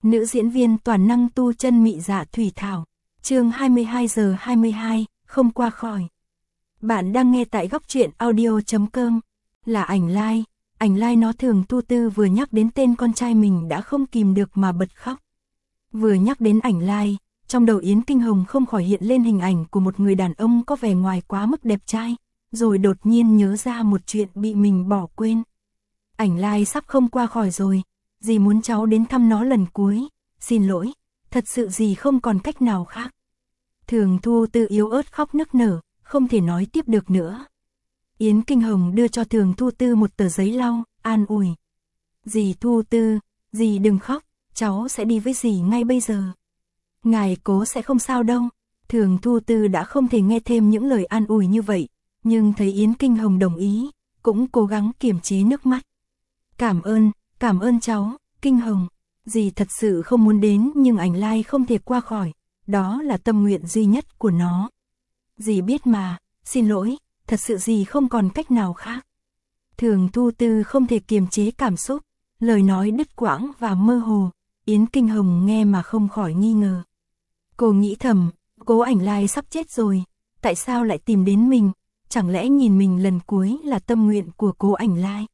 Nữ diễn viên toàn năng tu chân mị dạ Thủy Thảo. Chương 22:22, không qua khỏi. Bạn đang nghe tại góc truyện audio.com. Là Ảnh Lai. Ảnh Lai nó Thường Tu Tư vừa nhắc đến tên con trai mình đã không kìm được mà bật khóc. Vừa nhắc đến Ảnh Lai, trong đầu Yến Kinh Hồng không khỏi hiện lên hình ảnh của một người đàn ông có vẻ ngoài quá mức đẹp trai, rồi đột nhiên nhớ ra một chuyện bị mình bỏ quên. Ảnh Lai sắp không qua khỏi rồi, dì muốn cháu đến thăm nó lần cuối, xin lỗi, thật sự dì không còn cách nào khác. Thường Thu Tư yếu ớt khóc nức nở, không thể nói tiếp được nữa. Yến Kinh Hồng đưa cho Thường Thu Tư một tờ giấy lau, an ủi. Dì Thu Tư, dì đừng khóc, cháu sẽ đi với dì ngay bây giờ. Ngài cố sẽ không sao đâu. Thường Thu Tư đã không thể nghe thêm những lời an ủi như vậy, nhưng thấy Yến Kinh Hồng đồng ý, cũng cố gắng kiềm chế nước mắt. Cảm ơn cháu, Kinh Hồng. Dì thật sự không muốn đến nhưng Ảnh Lai không thể qua khỏi, đó là tâm nguyện duy nhất của nó. Dì biết mà, xin lỗi, thật sự dì không còn cách nào khác. Thường Thu Tư không thể kiềm chế cảm xúc, lời nói đứt quãng và mơ hồ, Yến Kinh Hồng nghe mà không khỏi nghi ngờ. Cô nghĩ thầm, cố Ảnh Lai sắp chết rồi, tại sao lại tìm đến mình, chẳng lẽ nhìn mình lần cuối là tâm nguyện của cố Ảnh Lai?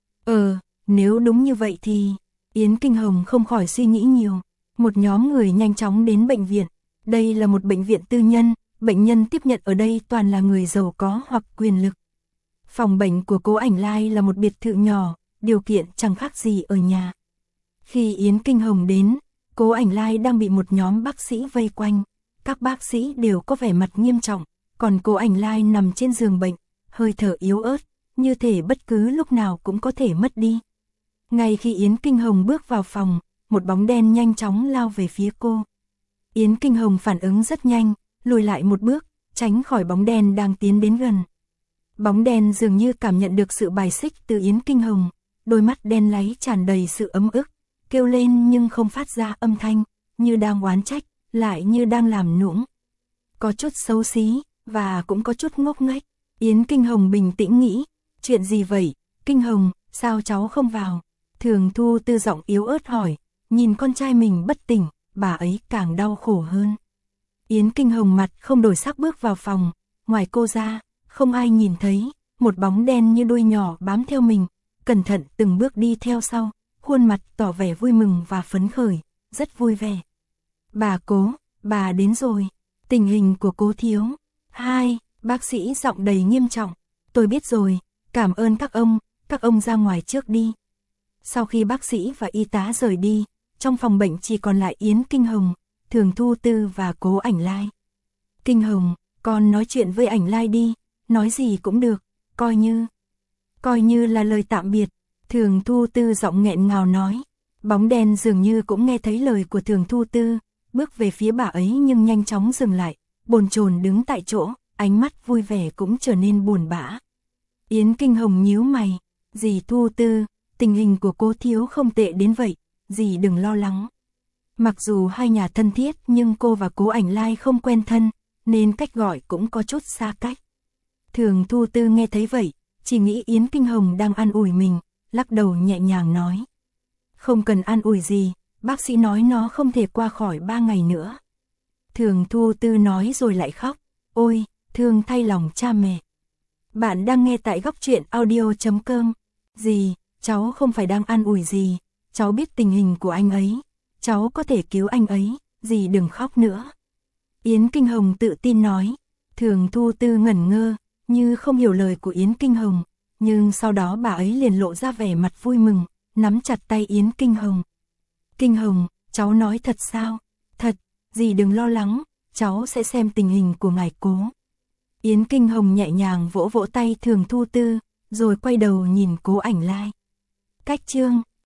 Nếu đúng như vậy thì... Yến Kinh Hồng không khỏi suy nghĩ nhiều. Một nhóm người nhanh chóng đến bệnh viện. Đây là một bệnh viện tư nhân, bệnh nhân tiếp nhận ở đây toàn là người giàu có hoặc quyền lực. Phòng bệnh của cố Ảnh Lai là một biệt thự nhỏ, điều kiện chẳng khác gì ở nhà. Khi Yến Kinh Hồng đến, cố Ảnh Lai đang bị một nhóm bác sĩ vây quanh. Các bác sĩ đều có vẻ mặt nghiêm trọng, còn cố Ảnh Lai nằm trên giường bệnh, hơi thở yếu ớt, như thể bất cứ lúc nào cũng có thể mất đi. Ngay khi Yến Kinh Hồng bước vào phòng, một bóng đen nhanh chóng lao về phía cô. Yến Kinh Hồng phản ứng rất nhanh, lùi lại một bước, tránh khỏi bóng đen đang tiến đến gần. Bóng đen dường như cảm nhận được sự bài xích từ Yến Kinh Hồng, đôi mắt đen láy tràn đầy sự ấm ức, kêu lên nhưng không phát ra âm thanh, như đang oán trách, lại như đang làm nũng. Có chút xấu xí, và cũng có chút ngốc nghếch. Yến Kinh Hồng bình tĩnh nghĩ, chuyện gì vậy, Kinh Hồng, sao cháu không vào? Thường Thu Tư giọng yếu ớt hỏi, nhìn con trai mình bất tỉnh, bà ấy càng đau khổ hơn. Yến Kinh Hồng mặt không đổi sắc bước vào phòng, ngoài cô ra, không ai nhìn thấy, một bóng đen như đuôi nhỏ bám theo mình, cẩn thận từng bước đi theo sau, khuôn mặt tỏ vẻ vui mừng và phấn khởi, rất vui vẻ. Bà Cố, bà đến rồi, tình hình của Cố thiếu. Hai, bác sĩ giọng đầy nghiêm trọng, tôi biết rồi, cảm ơn các ông ra ngoài trước đi. Sau khi bác sĩ và y tá rời đi, trong phòng bệnh chỉ còn lại Yến Kinh Hồng, Thường Thu Tư và cố Ảnh Lai. Kinh Hồng, con nói chuyện với Ảnh Lai đi, nói gì cũng được, coi như là lời tạm biệt. Thường Thu Tư giọng nghẹn ngào nói. Bóng đen dường như cũng nghe thấy lời của Thường Thu Tư, bước về phía bà ấy nhưng nhanh chóng dừng lại, bồn chồn đứng tại chỗ, ánh mắt vui vẻ cũng trở nên buồn bã. Yến Kinh Hồng nhíu mày, dì Thu Tư, tình hình của Cố thiếu không tệ đến vậy, dì đừng lo lắng. Mặc dù hai nhà thân thiết nhưng cô và cố Ảnh Lai không quen thân, nên cách gọi cũng có chút xa cách. Thường Thu Tư nghe thấy vậy, chỉ nghĩ Yến Kinh Hồng đang an ủi mình, lắc đầu nhẹ nhàng nói. Không cần an ủi gì, bác sĩ nói nó không thể qua khỏi 3 ngày nữa. Thường Thu Tư nói rồi lại khóc, ôi, thương thay lòng cha mẹ. Bạn đang nghe tại góc truyện audio.com. Dì, cháu không phải đang an ủi gì, cháu biết tình hình của anh ấy, cháu có thể cứu anh ấy, dì đừng khóc nữa. Yến Kinh Hồng tự tin nói. Thường Thu Tư ngẩn ngơ, như không hiểu lời của Yến Kinh Hồng, nhưng sau đó bà ấy liền lộ ra vẻ mặt vui mừng, nắm chặt tay Yến Kinh Hồng. Kinh Hồng, cháu nói thật sao? Thật, dì đừng lo lắng, cháu sẽ xem tình hình của ngài Cố. Yến Kinh Hồng nhẹ nhàng vỗ vỗ tay Thường Thu Tư, rồi quay đầu nhìn cố Ảnh Lai. Cách chương